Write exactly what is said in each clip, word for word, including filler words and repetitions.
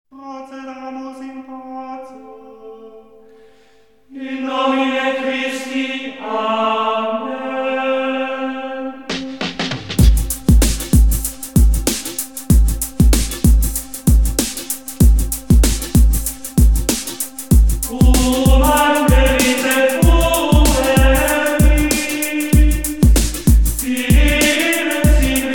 Procediamus in pace. In nomine Christi. Amen. Cum angelice pueri, Spiritus in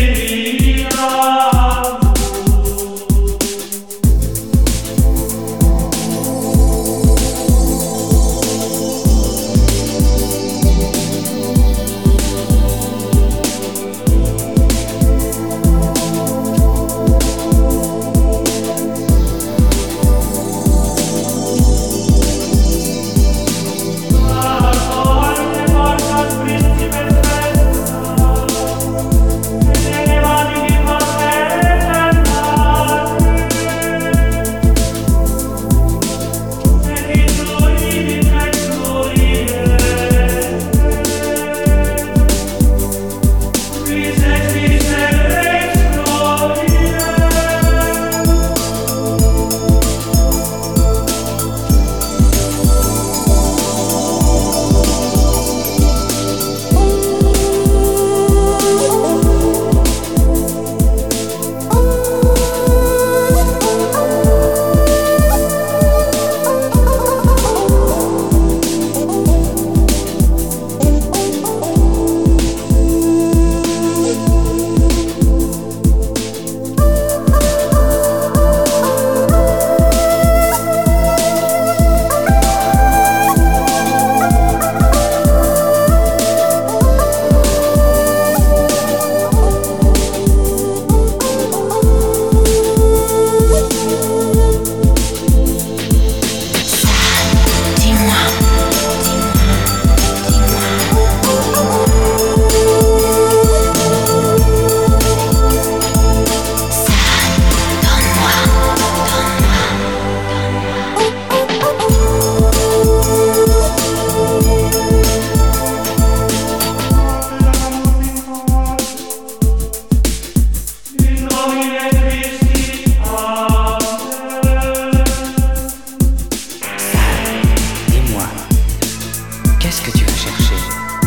Qu'est-ce que tu vas chercher?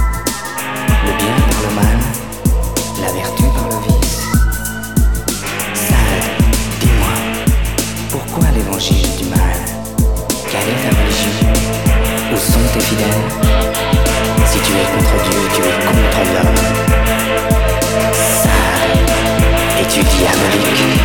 Le bien par le mal, la vertu par le vice. Sade, dis-moi, pourquoi l'évangile du mal? Quelle est ta religion? Où sont tes fidèles? Si tu es contre Dieu, tu es contre l'homme. Sade, es-tu diabolique?